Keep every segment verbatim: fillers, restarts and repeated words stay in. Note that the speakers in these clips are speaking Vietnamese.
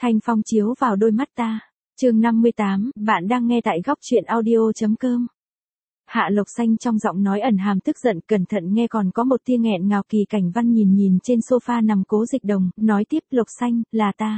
Thanh phong chiếu vào đôi mắt ta. Chương năm mươi tám, bạn đang nghe tại góc truyện audio chấm com. Hạ Lộc Xanh trong giọng nói ẩn hàm tức giận, cẩn thận nghe còn có một tia nghẹn ngào. Kỳ Cảnh Văn nhìn nhìn trên sofa nằm Cố Dịch Đồng, nói tiếp, Lộc Xanh, là ta.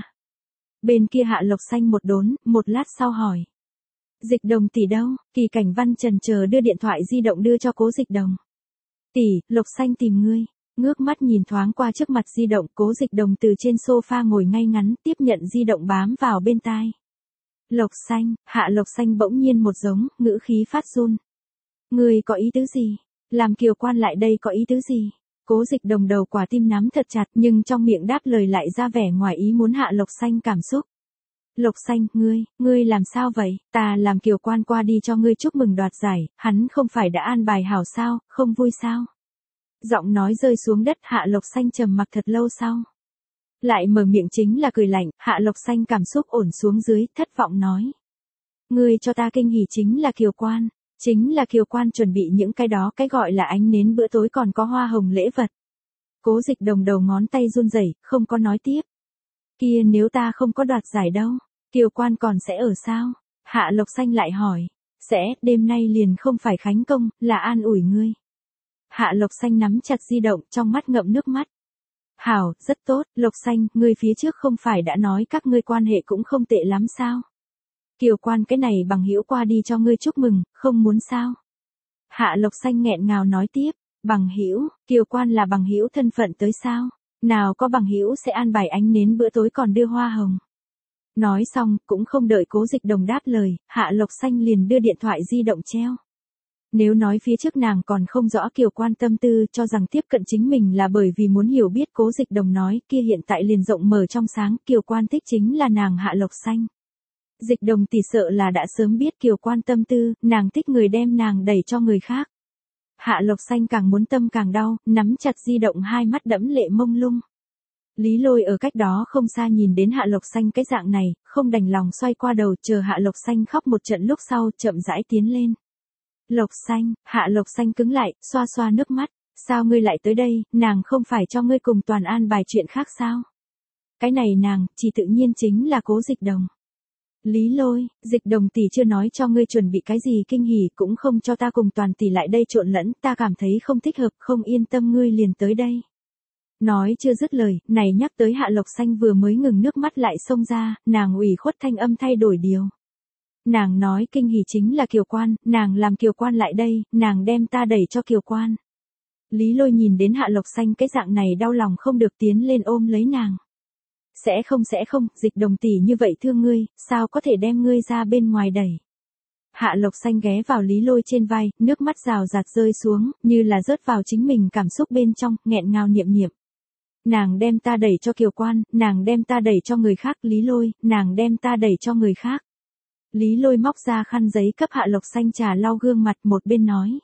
Bên kia Hạ Lộc Xanh một đốn, một lát sau hỏi. Dịch Đồng tỷ đâu? Kỳ Cảnh Văn chần chờ đưa điện thoại di động đưa cho Cố Dịch Đồng. Tỷ, Lộc Xanh tìm ngươi. Ngước mắt nhìn thoáng qua trước mặt di động, Cố Dịch Đồng từ trên sofa ngồi ngay ngắn, tiếp nhận di động bám vào bên tai. Lộc Xanh, Hạ Lộc Xanh bỗng nhiên một giống, ngữ khí phát run. Ngươi có ý tứ gì? Làm Kiều Quan lại đây có ý tứ gì? Cố Dịch Đồng đầu quả tim nắm thật chặt, nhưng trong miệng đáp lời lại ra vẻ ngoài ý muốn. Hạ Lộc Xanh cảm xúc. Lộc Xanh, ngươi, ngươi làm sao vậy? Ta làm Kiều Quan qua đi cho ngươi chúc mừng đoạt giải, hắn không phải đã an bài hảo sao, không vui sao? Giọng nói rơi xuống đất, Hạ Lộc Xanh trầm mặc thật lâu sau. Lại mở miệng chính là cười lạnh. Hạ Lộc Xanh cảm xúc ổn xuống dưới, thất vọng nói. Ngươi cho ta kinh hỉ chính là Kiều Quan. Chính là Kiều Quan chuẩn bị những cái đó, cái gọi là ánh nến bữa tối còn có hoa hồng lễ vật. Cố Dịch Đồng đầu ngón tay run rẩy, không có nói tiếp. Kia nếu ta không có đoạt giải đâu, Kiều Quan còn sẽ ở sao? Hạ Lộc Xanh lại hỏi. Sẽ, đêm nay liền không phải khánh công, là an ủi ngươi. Hạ Lộc Xanh nắm chặt di động, trong mắt ngậm nước mắt. Hảo, rất tốt, Lộc Xanh, ngươi phía trước không phải đã nói các ngươi quan hệ cũng không tệ lắm sao? Kiều Quan cái này bằng hữu qua đi cho ngươi chúc mừng, không muốn sao? Hạ Lộc Xanh nghẹn ngào nói tiếp, bằng hữu, Kiều Quan là bằng hữu thân phận tới sao? Nào có bằng hữu sẽ an bài ánh nến bữa tối còn đưa hoa hồng. Nói xong, cũng không đợi Cố Dịch Đồng đáp lời, Hạ Lộc Xanh liền đưa điện thoại di động treo. Nếu nói phía trước nàng còn không rõ Kiều Quan tâm tư, cho rằng tiếp cận chính mình là bởi vì muốn hiểu biết, Cố Dịch Đồng nói, kia hiện tại liền rộng mở trong sáng, Kiều Quan thích chính là nàng Hạ Lộc Xanh. Dịch Đồng tỷ sợ là đã sớm biết Kiều Quan tâm tư, nàng thích người đem nàng đẩy cho người khác. Hạ Lộc Xanh càng muốn tâm càng đau, nắm chặt di động, hai mắt đẫm lệ mông lung. Lý Lôi ở cách đó không xa nhìn đến Hạ Lộc Xanh cái dạng này, không đành lòng xoay qua đầu, chờ Hạ Lộc Xanh khóc một trận lúc sau, chậm rãi tiến lên. Lộc Xanh, Hạ Lộc Xanh cứng lại, xoa xoa nước mắt. Sao ngươi lại tới đây, nàng không phải cho ngươi cùng Toàn an bài chuyện khác sao? Cái này nàng, chỉ tự nhiên chính là Cố Dịch Đồng. Lý Lôi, Dịch Đồng tỷ chưa nói cho ngươi chuẩn bị cái gì kinh hỉ, cũng không cho ta cùng Toàn tỷ lại đây trộn lẫn, ta cảm thấy không thích hợp, không yên tâm ngươi liền tới đây. Nói chưa dứt lời, này nhắc tới Hạ Lộc Xanh vừa mới ngừng nước mắt lại xông ra, nàng ủy khuất thanh âm thay đổi điều. Nàng nói kinh hỉ chính là Kiều Quan, nàng làm Kiều Quan lại đây, nàng đem ta đẩy cho Kiều Quan. Lý Lôi nhìn đến Hạ Lộc Xanh cái dạng này đau lòng không được, tiến lên ôm lấy nàng. Sẽ không sẽ không, Dịch Đồng tỷ như vậy thương ngươi, sao có thể đem ngươi ra bên ngoài đẩy. Hạ Lộc Xanh ghé vào Lý Lôi trên vai, nước mắt rào rạt rơi xuống, như là rớt vào chính mình cảm xúc bên trong, nghẹn ngào niệm niệm. Nàng đem ta đẩy cho Kiều Quan, nàng đem ta đẩy cho người khác. Lý Lôi, nàng đem ta đẩy cho người khác. Lý Lôi móc ra khăn giấy cấp Hạ Lộc Xanh trà lau gương mặt, một bên nói.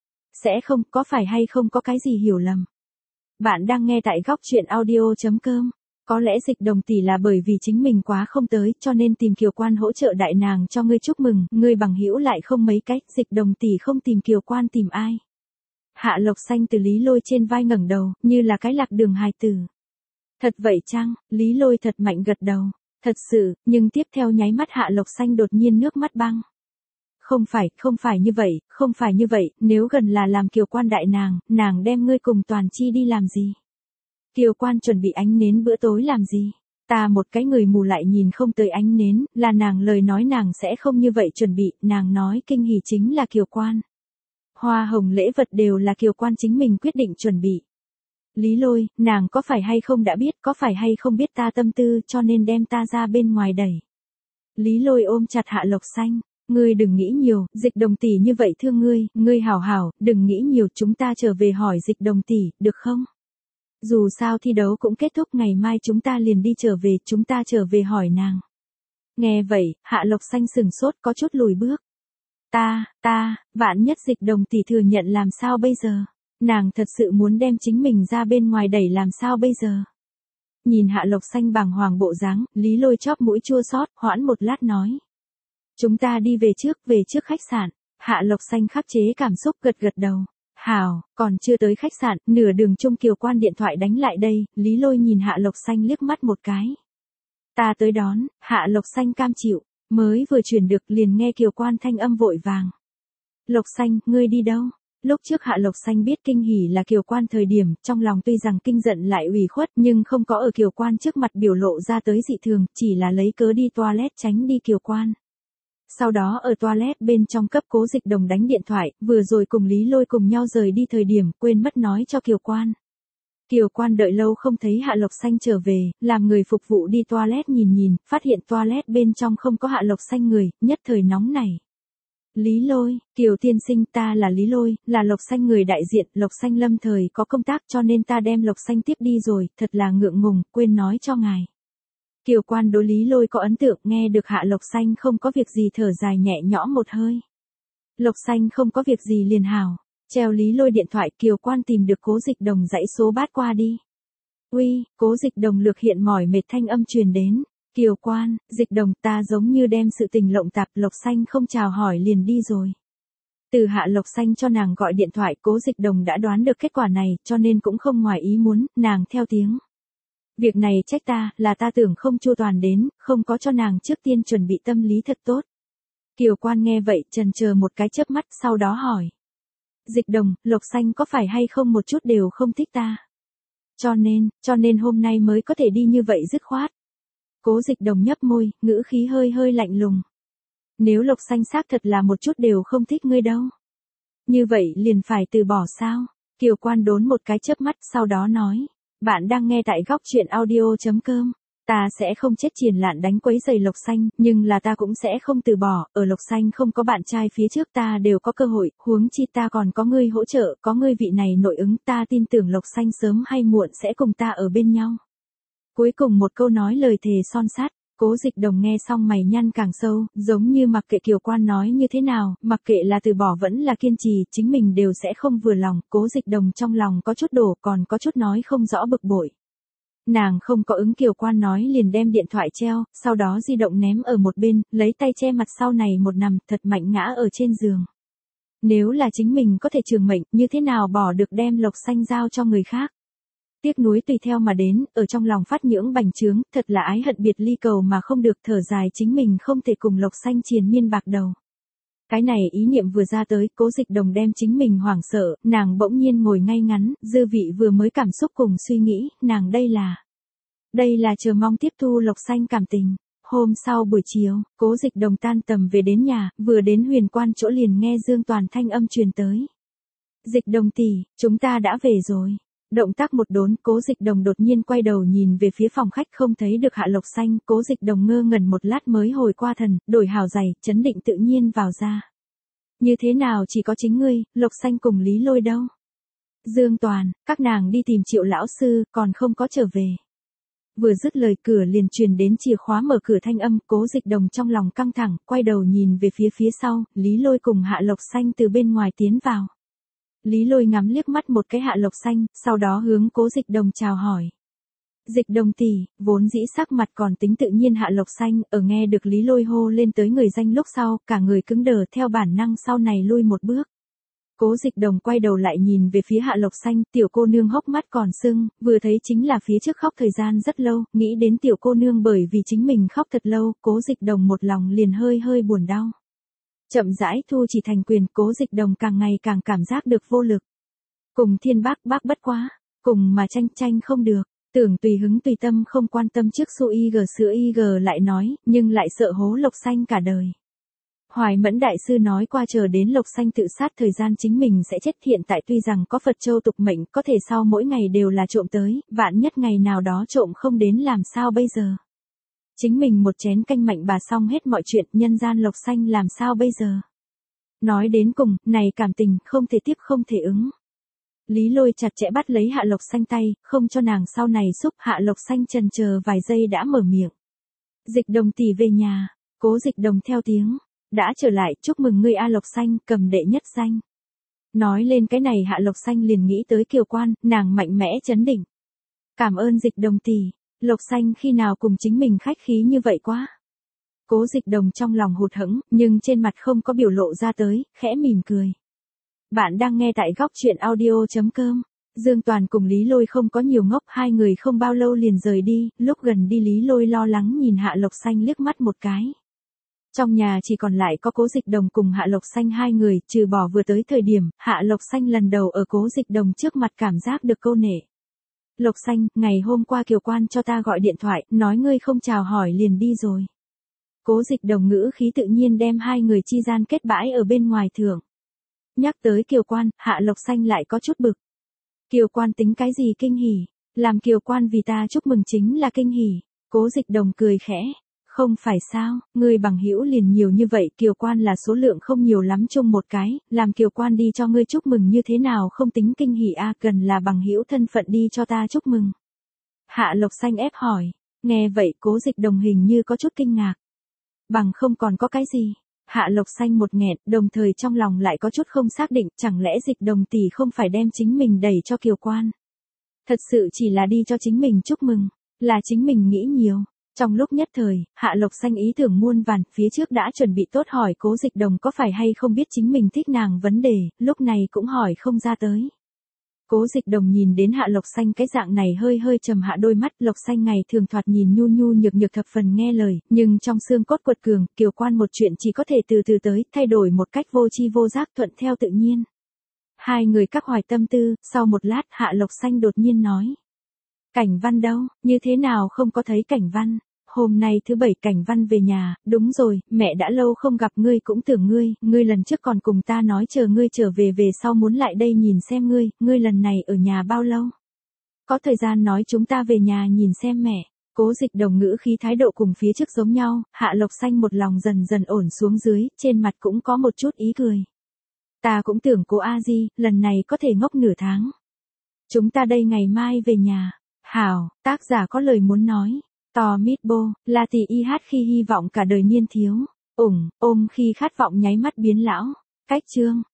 Sẽ không, có phải hay không có cái gì hiểu lầm. Bạn đang nghe tại góc truyện audio chấm com. Có lẽ Dịch Đồng tỷ là bởi vì chính mình quá không tới, cho nên tìm Kiều Quan hỗ trợ đại nàng cho ngươi chúc mừng, ngươi bằng hữu lại không mấy cách, Dịch Đồng tỷ không tìm Kiều Quan tìm ai. Hạ Lộc Xanh từ Lý Lôi trên vai ngẩng đầu, như là cái lạc đường hài tử. Thật vậy chăng? Lý Lôi thật mạnh gật đầu. Thật sự, nhưng tiếp theo nháy mắt Hạ Lộc Xanh đột nhiên nước mắt băng. Không phải, không phải như vậy, không phải như vậy, nếu gần là làm Kiều Quan đại nàng, nàng đem ngươi cùng Toàn chi đi làm gì? Kiều Quan chuẩn bị ánh nến bữa tối làm gì? Ta một cái người mù lại nhìn không tới ánh nến, là nàng lời nói nàng sẽ không như vậy chuẩn bị, nàng nói kinh hỉ chính là Kiều Quan. Hoa hồng lễ vật đều là Kiều Quan chính mình quyết định chuẩn bị. Lý Lôi, nàng có phải hay không đã biết, có phải hay không biết ta tâm tư cho nên đem ta ra bên ngoài đẩy. Lý Lôi ôm chặt Hạ Lộc Xanh, ngươi đừng nghĩ nhiều, Dịch Đồng tỷ như vậy thương ngươi, ngươi hảo hảo, đừng nghĩ nhiều, chúng ta trở về hỏi Dịch Đồng tỷ, được không? Dù sao thi đấu cũng kết thúc, ngày mai chúng ta liền đi trở về, chúng ta trở về hỏi nàng. Nghe vậy, Hạ Lộc Xanh sừng sốt có chút lùi bước. Ta, ta, vạn nhất Dịch Đồng tỷ thừa nhận làm sao bây giờ? Nàng thật sự muốn đem chính mình ra bên ngoài đẩy làm sao bây giờ? Nhìn Hạ Lộc Xanh bàng hoàng bộ dáng, Lý Lôi chóp mũi chua xót, hoãn một lát nói. Chúng ta đi về trước, về trước khách sạn. Hạ Lộc Xanh khắc chế cảm xúc gật gật đầu. Hảo, còn chưa tới khách sạn, nửa đường chung Kiều Quan điện thoại đánh lại đây, Lý Lôi nhìn Hạ Lộc Xanh liếc mắt một cái. Ta tới đón, Hạ Lộc Xanh cam chịu, mới vừa chuyển được liền nghe Kiều Quan thanh âm vội vàng. Lộc Xanh, ngươi đi đâu? Lúc trước Hạ Lộc Xanh biết kinh hỉ là Kiều Quan thời điểm, trong lòng tuy rằng kinh giận lại ủy khuất nhưng không có ở Kiều Quan trước mặt biểu lộ ra tới dị thường, chỉ là lấy cớ đi toilet tránh đi Kiều Quan. Sau đó ở toilet bên trong cấp Cố Dịch Đồng đánh điện thoại, vừa rồi cùng Lý Lôi cùng nhau rời đi thời điểm, quên mất nói cho Kiều Quan. Kiều Quan đợi lâu không thấy Hạ Lộc Xanh trở về, làm người phục vụ đi toilet nhìn nhìn, phát hiện toilet bên trong không có Hạ Lộc Xanh người, nhất thời nóng nảy. Lý Lôi, Kiều tiên sinh, ta là Lý Lôi, là Lộc Xanh người đại diện, Lộc Xanh lâm thời có công tác cho nên ta đem Lộc Xanh tiếp đi rồi, thật là ngượng ngùng, quên nói cho ngài. Kiều Quan đối Lý Lôi có ấn tượng, nghe được Hạ Lộc Xanh không có việc gì thở dài nhẹ nhõm một hơi. Lộc Xanh không có việc gì liền hảo. Treo Lý Lôi điện thoại, Kiều Quan tìm được Cố Dịch Đồng dãy số bát qua đi. Uy, Cố Dịch Đồng lược hiện mỏi mệt thanh âm truyền đến. Kiều Quan, Dịch Đồng, ta giống như đem sự tình lộng tạp, Lộc Xanh không chào hỏi liền đi rồi. Từ Hạ Lộc Xanh cho nàng gọi điện thoại, Cố Dịch Đồng đã đoán được kết quả này, cho nên cũng không ngoài ý muốn, nàng theo tiếng. Việc này trách ta, là ta tưởng không chu toàn đến, không có cho nàng trước tiên chuẩn bị tâm lý thật tốt. Kiều Quan nghe vậy, chần chờ một cái chớp mắt, sau đó hỏi. Dịch Đồng, Lộc Xanh có phải hay không một chút đều không thích ta? Cho nên, cho nên hôm nay mới có thể đi như vậy dứt khoát. Cố Dịch Đồng nhấp môi, ngữ khí hơi hơi lạnh lùng. Nếu Lộc Xanh xác thật là một chút đều không thích ngươi đâu. Như vậy liền phải từ bỏ sao? Kiều Quan đốn một cái chớp mắt, sau đó nói. Bạn đang nghe tại góc truyện audio.com. Ta sẽ không chết triền lạn đánh quấy giày Lộc Xanh, nhưng là ta cũng sẽ không từ bỏ, ở Lộc Xanh không có bạn trai phía trước ta đều có cơ hội, huống chi ta còn có ngươi hỗ trợ, có ngươi vị này nội ứng, ta tin tưởng Lộc Xanh sớm hay muộn sẽ cùng ta ở bên nhau. Cuối cùng một câu nói lời thề son sắt, Cố Dịch Đồng nghe xong mày nhăn càng sâu, giống như mặc kệ Kiều Quan nói như thế nào, mặc kệ là từ bỏ vẫn là kiên trì, chính mình đều sẽ không vừa lòng, Cố Dịch Đồng trong lòng có chút đổ, còn có chút nói không rõ bực bội. Nàng không có ứng Kiều Quan nói liền đem điện thoại treo, sau đó di động ném ở một bên, lấy tay che mặt sau này một nằm, thật mạnh ngã ở trên giường. Nếu là chính mình có thể trường mệnh, như thế nào bỏ được đem Lộc Xanh giao cho người khác. Tiếc nuối tùy theo mà đến, ở trong lòng phát nhưỡng bành trướng, thật là ái hận biệt ly cầu mà không được, thở dài chính mình không thể cùng Lộc Xanh triền miên bạc đầu. Cái này ý niệm vừa ra tới, Cố Dịch Đồng đem chính mình hoảng sợ, nàng bỗng nhiên ngồi ngay ngắn, dư vị vừa mới cảm xúc cùng suy nghĩ, nàng đây là... Đây là chờ mong tiếp thu Lộc Xanh cảm tình. Hôm sau buổi chiều, Cố Dịch Đồng tan tầm về đến nhà, vừa đến Huyền Quan chỗ liền nghe Dương Toàn thanh âm truyền tới. Dịch Đồng tỷ, chúng ta đã về rồi. Động tác một đốn, Cố Dịch Đồng đột nhiên quay đầu nhìn về phía phòng khách không thấy được Hạ Lộc Xanh, Cố Dịch Đồng ngơ ngẩn một lát mới hồi qua thần, đổi hào giày, chấn định tự nhiên vào ra. Như thế nào chỉ có chính ngươi, Lộc Xanh cùng Lý Lôi đâu? Dương Toàn, các nàng đi tìm Triệu lão sư, còn không có trở về. Vừa dứt lời cửa liền truyền đến chìa khóa mở cửa thanh âm, Cố Dịch Đồng trong lòng căng thẳng, quay đầu nhìn về phía phía sau, Lý Lôi cùng Hạ Lộc Xanh từ bên ngoài tiến vào. Lý Lôi ngắm liếc mắt một cái Hạ Lộc Xanh, sau đó hướng Cố Dịch Đồng chào hỏi. Dịch Đồng tỷ, vốn dĩ sắc mặt còn tính tự nhiên Hạ Lộc Xanh, ở nghe được Lý Lôi hô lên tới người danh lúc sau, cả người cứng đờ theo bản năng sau này lui một bước. Cố Dịch Đồng quay đầu lại nhìn về phía Hạ Lộc Xanh, tiểu cô nương hốc mắt còn sưng, vừa thấy chính là phía trước khóc thời gian rất lâu, nghĩ đến tiểu cô nương bởi vì chính mình khóc thật lâu, Cố Dịch Đồng một lòng liền hơi hơi buồn đau. Chậm rãi thu chỉ thành quyền, Cố Dịch Đồng càng ngày càng cảm giác được vô lực. Cùng Thiên Bác bác bất quá, cùng mà tranh tranh không được, tưởng tùy hứng tùy tâm không quan tâm trước su y gờ sữa y gờ lại nói, nhưng lại sợ hố Lộc Xanh cả đời. Hoài Mẫn đại sư nói qua chờ đến Lộc Xanh tự sát thời gian chính mình sẽ chết, hiện tại tuy rằng có Phật châu tục mệnh có thể sau mỗi ngày đều là trộm tới, vạn nhất ngày nào đó trộm không đến làm sao bây giờ. Chính mình một chén canh mạnh bà xong hết mọi chuyện, nhân gian Lộc Xanh làm sao bây giờ. Nói đến cùng, này cảm tình, không thể tiếp không thể ứng. Lý Lôi chặt chẽ bắt lấy Hạ Lộc Xanh tay, không cho nàng sau này xúc. Hạ Lộc Xanh chần chờ vài giây đã mở miệng. Dịch Đồng tỷ về nhà, Cố Dịch Đồng theo tiếng. Đã trở lại, chúc mừng ngươi A Lộc Xanh, cầm đệ nhất danh. Nói lên cái này Hạ Lộc Xanh liền nghĩ tới Kiều Quan, nàng mạnh mẽ chấn định. Cảm ơn Dịch Đồng tỷ, Lộc Xanh khi nào cùng chính mình khách khí như vậy quá. Cố Dịch Đồng trong lòng hụt hẫng, nhưng trên mặt không có biểu lộ ra tới, khẽ mỉm cười. Bạn đang nghe tại góc truyện audio chấm com. Dương Toàn cùng Lý Lôi không có nhiều ngốc, hai người không bao lâu liền rời đi, lúc gần đi Lý Lôi lo lắng nhìn Hạ Lộc Xanh liếc mắt một cái. Trong nhà chỉ còn lại có Cố Dịch Đồng cùng Hạ Lộc Xanh hai người, trừ bỏ vừa tới thời điểm, Hạ Lộc Xanh lần đầu ở Cố Dịch Đồng trước mặt cảm giác được câu nể. Lộc Xanh, ngày hôm qua Kiều Quan cho ta gọi điện thoại, nói ngươi không chào hỏi liền đi rồi. Cố Dịch Đồng ngữ khí tự nhiên đem hai người chi gian kết bãi ở bên ngoài thưởng. Nhắc tới Kiều Quan, Hạ Lộc Xanh lại có chút bực. Kiều Quan tính cái gì kinh hỉ, làm Kiều Quan vì ta chúc mừng chính là kinh hỉ. Cố Dịch Đồng cười khẽ, không phải sao, ngươi bằng hữu liền nhiều như vậy, Kiều Quan là số lượng không nhiều lắm chung một cái, làm Kiều Quan đi cho ngươi chúc mừng như thế nào không tính kinh hỉ a, cần là bằng hữu thân phận đi cho ta chúc mừng. Hạ Lộc Xanh ép hỏi, nghe vậy Cố Dịch Đồng hình như có chút kinh ngạc. Bằng không còn có cái gì? Hạ Lộc Xanh một nghẹn, đồng thời trong lòng lại có chút không xác định, chẳng lẽ Dịch Đồng tỷ không phải đem chính mình đẩy cho Kiều Quan. Thật sự chỉ là đi cho chính mình chúc mừng, là chính mình nghĩ nhiều. Trong lúc nhất thời, Hạ Lộc Xanh ý tưởng muôn vàn, phía trước đã chuẩn bị tốt hỏi Cố Dịch Đồng có phải hay không biết chính mình thích nàng vấn đề, lúc này cũng hỏi không ra tới. Cố Dịch Đồng nhìn đến Hạ Lộc Xanh cái dạng này hơi hơi trầm hạ đôi mắt, Lộc Xanh ngày thường thoạt nhìn nhu nhu nhược nhược thập phần nghe lời, nhưng trong xương cốt quật cường, Kiều Quan một chuyện chỉ có thể từ từ tới, thay đổi một cách vô chi vô giác thuận theo tự nhiên. Hai người các hoài tâm tư, sau một lát Hạ Lộc Xanh đột nhiên nói. Cảnh Văn đâu, như thế nào không có thấy Cảnh Văn? Hôm nay thứ bảy Cảnh Văn về nhà, đúng rồi, mẹ đã lâu không gặp ngươi cũng tưởng ngươi, ngươi lần trước còn cùng ta nói chờ ngươi trở về về sau muốn lại đây nhìn xem ngươi, ngươi lần này ở nhà bao lâu? Có thời gian nói chúng ta về nhà nhìn xem mẹ. Cố Dịch Đồng ngữ khí thái độ cùng phía trước giống nhau, Hạ Lộc Xanh một lòng dần dần ổn xuống dưới, trên mặt cũng có một chút ý cười. Ta cũng tưởng cô A Di, lần này có thể ngốc nửa tháng. Chúng ta đây ngày mai về nhà. Hảo, tác giả có lời muốn nói. To mít bô, là tỷ y hát khi hy vọng cả đời niên thiếu. Ủng, ôm khi khát vọng nháy mắt biến lão. Cách chương.